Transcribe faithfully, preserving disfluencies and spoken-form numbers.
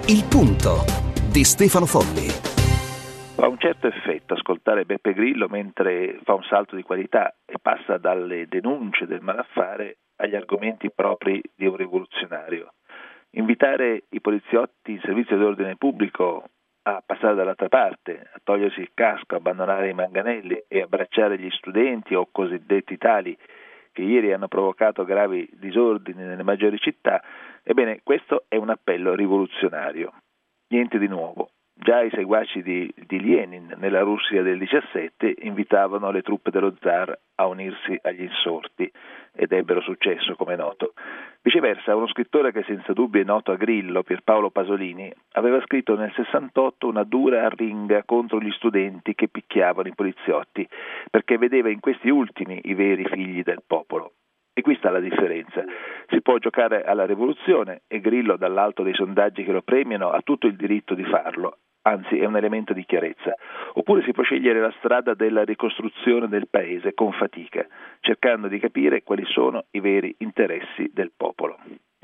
Il Punto di Stefano Folli. Ha un certo effetto ascoltare Beppe Grillo mentre fa un salto di qualità e passa dalle denunce del malaffare agli argomenti propri di un rivoluzionario. Invitare i poliziotti in servizio d'ordine pubblico a passare dall'altra parte, a togliersi il casco, abbandonare i manganelli e abbracciare gli studenti o cosiddetti tali che ieri hanno provocato gravi disordini nelle maggiori città, ebbene questo è un appello rivoluzionario. Niente di nuovo. Già i seguaci di, di Lenin nella Russia del diciassette invitavano le truppe dello zar a unirsi agli insorti ed ebbero successo, come è noto. Viceversa, uno scrittore che senza dubbio è noto a Grillo, Pierpaolo Pasolini, aveva scritto nel sessantotto una dura arringa contro gli studenti che picchiavano i poliziotti, perché vedeva in questi ultimi i veri figli del popolo. E qui sta la differenza. Si può giocare alla rivoluzione e Grillo, dall'alto dei sondaggi che lo premiano, ha tutto il diritto di farlo, anzi è un elemento di chiarezza. Oppure si può scegliere la strada della ricostruzione del paese con fatica, cercando di capire quali sono i veri interessi del popolo.